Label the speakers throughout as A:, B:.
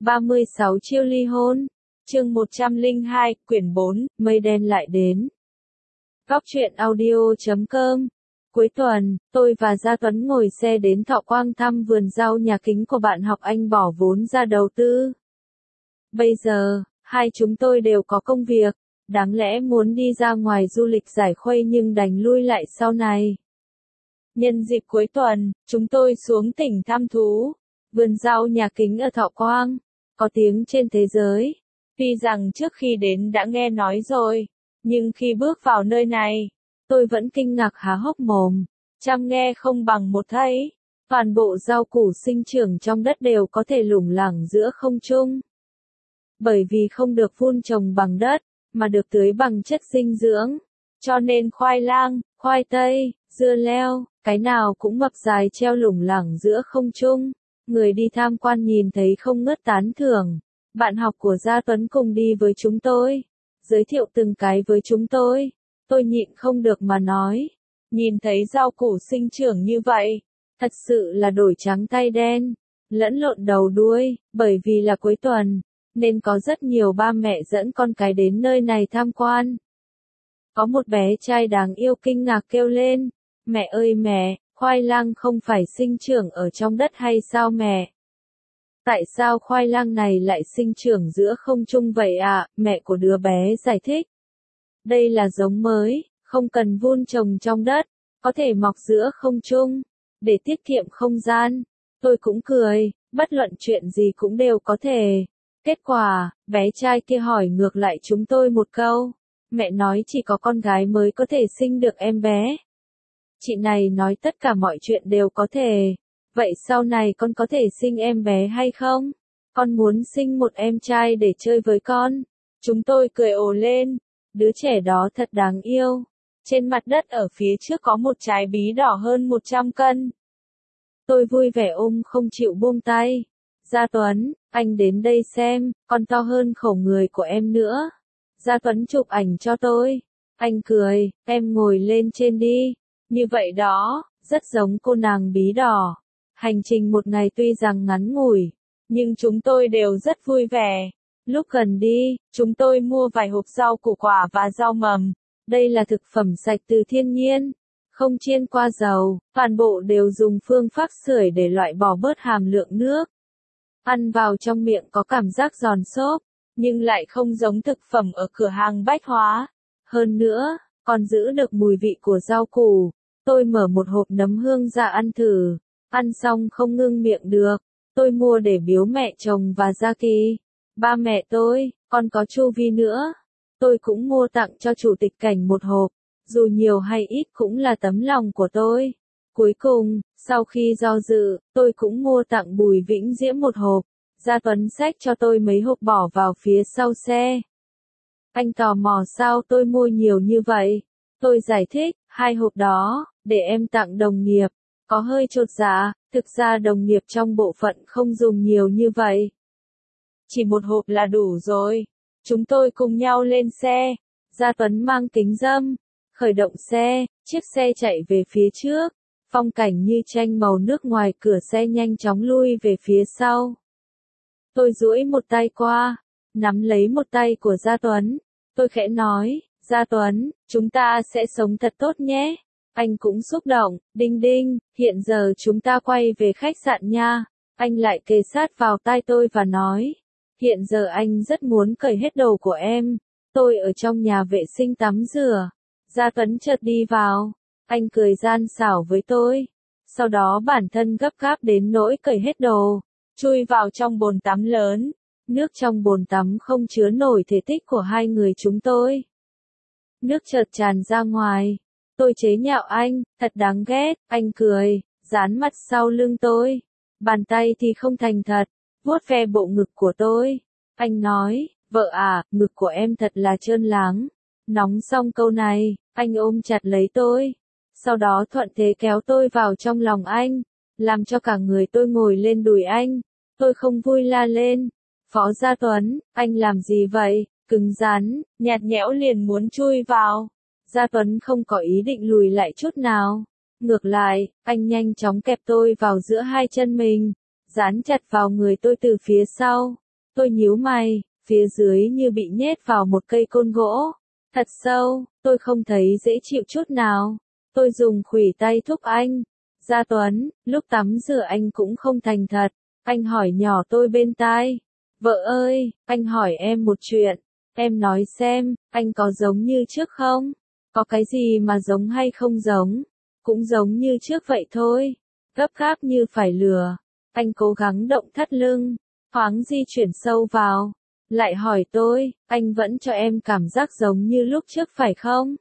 A: 36 chiêu ly hôn. Chương 102, quyển 4, mây đen lại đến. Góc truyện audio.com. Cuối tuần, tôi và Gia Tuấn ngồi xe đến Thọ Quang thăm vườn rau nhà kính của bạn học anh bỏ vốn ra đầu tư. Bây giờ, hai chúng tôi đều có công việc, đáng lẽ muốn đi ra ngoài du lịch giải khuây nhưng đành lui lại sau này. Nhân dịp cuối tuần, chúng tôi xuống tỉnh thăm thú. Vườn rau nhà kính ở Thọ Quang, có tiếng trên thế giới. Tuy rằng trước khi đến đã nghe nói rồi, nhưng khi bước vào nơi này, tôi vẫn kinh ngạc há hốc mồm. Trăm nghe không bằng một thấy. Toàn bộ rau củ sinh trưởng trong đất đều có thể lủng lẳng giữa không trung. Bởi vì không được vun trồng bằng đất, mà được tưới bằng chất dinh dưỡng. Cho nên khoai lang, khoai tây, dưa leo, cái nào cũng mập dài treo lủng lẳng giữa không trung. Người đi tham quan nhìn thấy không ngớt tán thưởng. Bạn học của Gia Tuấn cùng đi với chúng tôi, giới thiệu từng cái với chúng tôi. Tôi nhịn không được mà nói. Nhìn thấy rau củ sinh trưởng như vậy, thật sự là đổi trắng thay đen, lẫn lộn đầu đuôi. Bởi vì là cuối tuần, nên có rất nhiều ba mẹ dẫn con cái đến nơi này tham quan. Có một bé trai đáng yêu kinh ngạc kêu lên, mẹ ơi mẹ, khoai lang không phải sinh trưởng ở trong đất hay sao mẹ? Tại sao khoai lang này lại sinh trưởng giữa không trung vậy ạ? Mẹ của đứa bé giải thích. Đây là giống mới, không cần vun trồng trong đất, có thể mọc giữa không trung, để tiết kiệm không gian. Tôi cũng cười, bất luận chuyện gì cũng đều có thể. Kết quả, bé trai kia hỏi ngược lại chúng tôi một câu. Mẹ nói chỉ có con gái mới có thể sinh được em bé. Chị này nói tất cả mọi chuyện đều có thể. Vậy sau này con có thể sinh em bé hay không? Con muốn sinh một em trai để chơi với con. Chúng tôi cười ồ lên. Đứa trẻ đó thật đáng yêu. Trên mặt đất ở phía trước có một trái bí đỏ hơn 100 cân. Tôi vui vẻ ôm không chịu buông tay. Gia Tuấn, anh đến đây xem, con to hơn khẩu người của em nữa. Gia Tuấn chụp ảnh cho tôi. Anh cười, em ngồi lên trên đi. Như vậy đó, rất giống cô nàng bí đỏ. Hành trình một ngày tuy rằng ngắn ngủi, nhưng chúng tôi đều rất vui vẻ. Lúc gần đi, chúng tôi mua vài hộp rau củ quả và rau mầm. Đây là thực phẩm sạch từ thiên nhiên, không chiên qua dầu, toàn bộ đều dùng phương pháp sưởi để loại bỏ bớt hàm lượng nước. Ăn vào trong miệng có cảm giác giòn xốp, nhưng lại không giống thực phẩm ở cửa hàng bách hóa. Hơn nữa, còn giữ được mùi vị của rau củ. Tôi mở một hộp nấm hương ra ăn thử. Ăn xong không ngưng miệng được. Tôi mua để biếu mẹ chồng và Gia Kỳ. Ba mẹ tôi, còn có Chu Vi nữa. Tôi cũng mua tặng cho chủ tịch cảnh một hộp. Dù nhiều hay ít cũng là tấm lòng của tôi. Cuối cùng, sau khi do dự, tôi cũng mua tặng Bùi Vĩnh Diễm một hộp. Gia Tuấn xách cho tôi mấy hộp bỏ vào phía sau xe. Anh tò mò sao tôi mua nhiều như vậy? Tôi giải thích, 2 hộp đó, để em tặng đồng nghiệp. Có hơi chột dạ, thực ra đồng nghiệp trong bộ phận không dùng nhiều như vậy. Chỉ một hộp là đủ rồi. Chúng tôi cùng nhau lên xe. Gia Tuấn mang kính râm, khởi động xe, chiếc xe chạy về phía trước. Phong cảnh như tranh màu nước ngoài cửa xe nhanh chóng lui về phía sau. Tôi duỗi một tay qua, nắm lấy một tay của Gia Tuấn. Tôi khẽ nói, Gia Tuấn, chúng ta sẽ sống thật tốt nhé. Anh cũng xúc động, đinh đinh, hiện giờ chúng ta quay về khách sạn nha. Anh lại kề sát vào tai tôi và nói, hiện giờ anh rất muốn cởi hết đồ của em. Tôi ở trong nhà vệ sinh tắm rửa. Gia Tuấn chợt đi vào. Anh cười gian xảo với tôi. Sau đó bản thân gấp gáp đến nỗi cởi hết đồ. Chui vào trong bồn tắm lớn. Nước trong bồn tắm không chứa nổi thể tích của hai người chúng tôi. Nước chợt tràn ra ngoài. Tôi chế nhạo anh, thật đáng ghét. Anh cười, dán mặt sau lưng tôi. Bàn tay thì không thành thật, vuốt ve bộ ngực của tôi. Anh nói, vợ à, ngực của em thật là trơn láng. Nóng xong câu này, anh ôm chặt lấy tôi. Sau đó thuận thế kéo tôi vào trong lòng anh, làm cho cả người tôi ngồi lên đùi anh. Tôi không vui la lên. Phó Gia Tuấn, anh làm gì vậy? Cứng rắn, nhạt nhẽo liền muốn chui vào. Gia Tuấn không có ý định lùi lại chút nào. Ngược lại, anh nhanh chóng kẹp tôi vào giữa hai chân mình, dán chặt vào người tôi từ phía sau. Tôi nhíu mày, phía dưới như bị nhét vào một cây côn gỗ. Thật sâu, tôi không thấy dễ chịu chút nào. Tôi dùng khuỷu tay thúc anh. Gia Tuấn, lúc tắm rửa anh cũng không thành thật. Anh hỏi nhỏ tôi bên tai. Vợ ơi, anh hỏi em một chuyện. Em nói xem, anh có giống như trước không? Có cái gì mà giống hay không giống? Cũng giống như trước vậy thôi. Gấp gáp như phải lừa. Anh cố gắng động thắt lưng, thoáng di chuyển sâu vào. Lại hỏi tôi, anh vẫn cho em cảm giác giống như lúc trước phải không?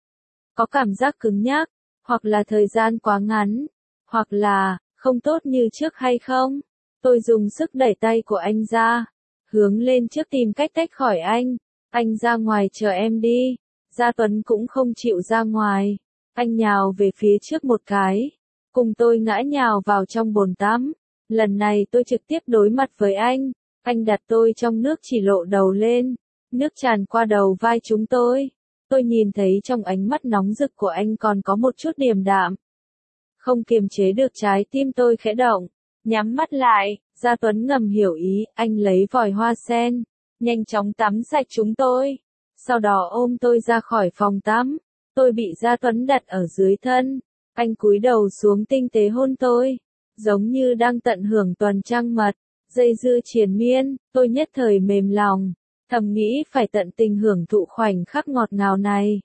A: Có cảm giác cứng nhắc, hoặc là thời gian quá ngắn, hoặc là, không tốt như trước hay không? Tôi dùng sức đẩy tay của anh ra, hướng lên trước tìm cách tách khỏi anh. Anh ra ngoài chờ em đi. Gia Tuấn cũng không chịu ra ngoài. Anh nhào về phía trước một cái. Cùng tôi ngã nhào vào trong bồn tắm. Lần này tôi trực tiếp đối mặt với anh. Anh đặt tôi trong nước chỉ lộ đầu lên. Nước tràn qua đầu vai chúng tôi. Tôi nhìn thấy trong ánh mắt nóng rực của anh còn có một chút điềm đạm. Không kiềm chế được trái tim tôi khẽ động. Nhắm mắt lại, Gia Tuấn ngầm hiểu ý, anh lấy vòi hoa sen. Nhanh chóng tắm sạch chúng tôi. Sau đó ôm tôi ra khỏi phòng tắm. Tôi bị Gia Tuấn đặt ở dưới thân. Anh cúi đầu xuống tinh tế hôn tôi. Giống như đang tận hưởng tuần trăng mật. Dây dưa triền miên, tôi nhất thời mềm lòng. Thầm nghĩ phải tận tình hưởng thụ khoảnh khắc ngọt ngào này.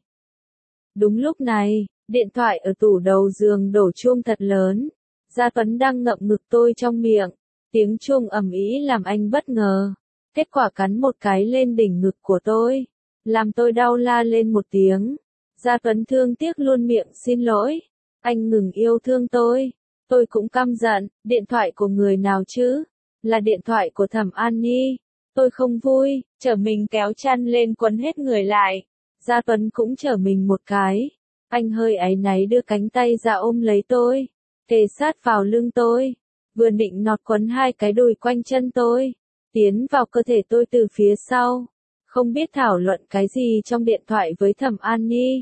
A: Đúng lúc này, điện thoại ở tủ đầu giường đổ chuông thật lớn. Gia Tuấn đang ngậm ngực tôi trong miệng. Tiếng chuông ầm ĩ làm anh bất ngờ. Kết quả cắn một cái lên đỉnh ngực của tôi. Làm tôi đau la lên một tiếng. Gia Tuấn thương tiếc luôn miệng xin lỗi. Anh ngừng yêu thương tôi. Tôi cũng căm giận, điện thoại của người nào chứ? Là điện thoại của Thẩm An Nhi. Tôi không vui, trở mình kéo chăn lên quấn hết người lại. Gia Tuấn cũng trở mình một cái. Anh hơi áy náy đưa cánh tay ra ôm lấy tôi. Kề sát vào lưng tôi. Vừa định nọt quấn hai cái đùi quanh chân tôi. Tiến vào cơ thể tôi từ phía sau. Không biết thảo luận cái gì trong điện thoại với Thẩm An Nhi.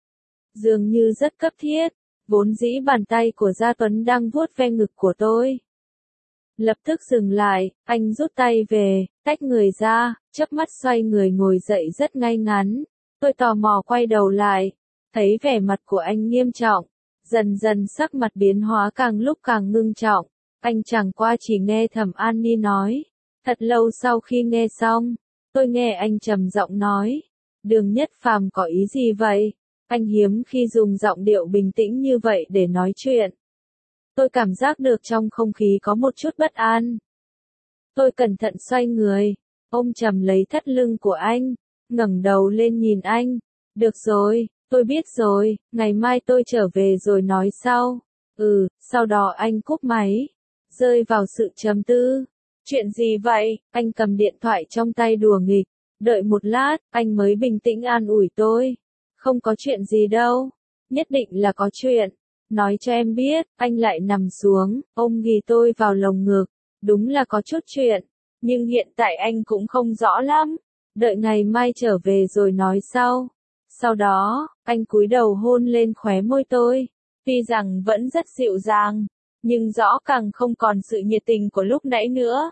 A: Dường như rất cấp thiết. Vốn dĩ bàn tay của Gia Tuấn đang vuốt ve ngực của tôi. Lập tức dừng lại, anh rút tay về, tách người ra, chớp mắt xoay người ngồi dậy rất ngay ngắn. Tôi tò mò quay đầu lại, thấy vẻ mặt của anh nghiêm trọng, dần dần sắc mặt biến hóa càng lúc càng ngưng trọng. Anh chẳng qua chỉ nghe Thẩm An Ni nói. Thật lâu sau khi nghe xong, tôi nghe anh trầm giọng nói, Đường Nhất Phàm có ý gì vậy? Anh hiếm khi dùng giọng điệu bình tĩnh như vậy để nói chuyện. Tôi cảm giác được trong không khí có một chút bất an. Tôi cẩn thận xoay người, ôm chầm lấy thắt lưng của anh, ngẩng đầu lên nhìn anh. Được rồi, tôi biết rồi, ngày mai tôi trở về rồi nói sau. Sau đó anh cúp máy, rơi vào sự trầm tư. Chuyện gì vậy? Anh cầm điện thoại trong tay đùa nghịch. Đợi một lát, anh mới bình tĩnh an ủi tôi. Không có chuyện gì đâu. Nhất định là có chuyện. Nói cho em biết, anh lại nằm xuống, ôm ghì tôi vào lồng ngực. Đúng là có chút chuyện. Nhưng hiện tại anh cũng không rõ lắm. Đợi ngày mai trở về rồi nói sau. Sau đó, anh cúi đầu hôn lên khóe môi tôi. Tuy rằng vẫn rất dịu dàng, nhưng rõ càng không còn sự nhiệt tình của lúc nãy nữa.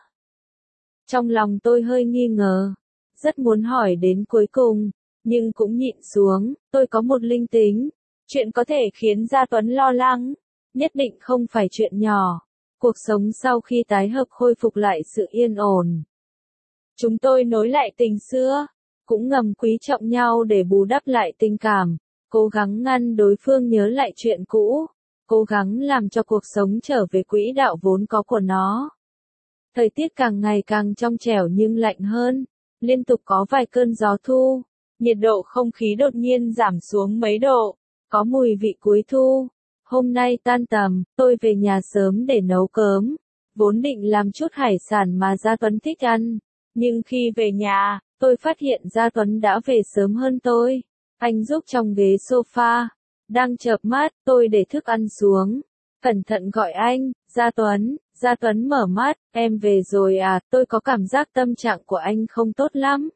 A: Trong lòng tôi hơi nghi ngờ. Rất muốn hỏi đến cuối cùng, nhưng cũng nhịn xuống. Tôi có một linh tính. Chuyện có thể khiến Gia Tuấn lo lắng. Nhất định không phải chuyện nhỏ. Cuộc sống sau khi tái hợp khôi phục lại sự yên ổn. Chúng tôi nối lại tình xưa. Cũng ngầm quý trọng nhau để bù đắp lại tình cảm. Cố gắng ngăn đối phương nhớ lại chuyện cũ. Cố gắng làm cho cuộc sống trở về quỹ đạo vốn có của nó. Thời tiết càng ngày càng trong trẻo nhưng lạnh hơn. Liên tục có vài cơn gió thu. Nhiệt độ không khí đột nhiên giảm xuống mấy độ. Có mùi vị cuối thu. Hôm nay tan tầm, tôi về nhà sớm để nấu cơm. Vốn định làm chút hải sản mà Gia Tuấn thích ăn. Nhưng khi về nhà, tôi phát hiện Gia Tuấn đã về sớm hơn tôi. Anh giúp trong ghế sofa. Đang chợp mắt, tôi để thức ăn xuống. Cẩn thận gọi anh, Gia Tuấn. Gia Tuấn mở mắt, em về rồi à, tôi có cảm giác tâm trạng của anh không tốt lắm.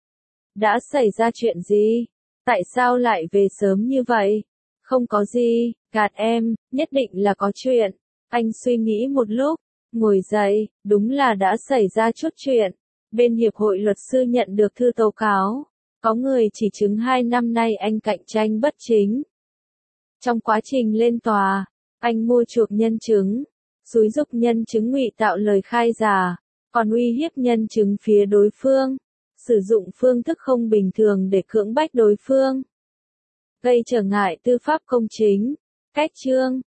A: Đã xảy ra chuyện gì? Tại sao lại về sớm như vậy? Không có gì, gạt em, nhất định là có chuyện. Anh suy nghĩ một lúc, ngồi dậy, đúng là đã xảy ra chút chuyện. Bên Hiệp hội Luật sư nhận được thư tố cáo, có người chỉ chứng 2 năm nay anh cạnh tranh bất chính. Trong quá trình lên tòa, anh mua chuộc nhân chứng, xúi giục nhân chứng ngụy tạo lời khai giả, còn uy hiếp nhân chứng phía đối phương, sử dụng phương thức không bình thường để cưỡng bách đối phương, gây trở ngại tư pháp công chính. Cách chương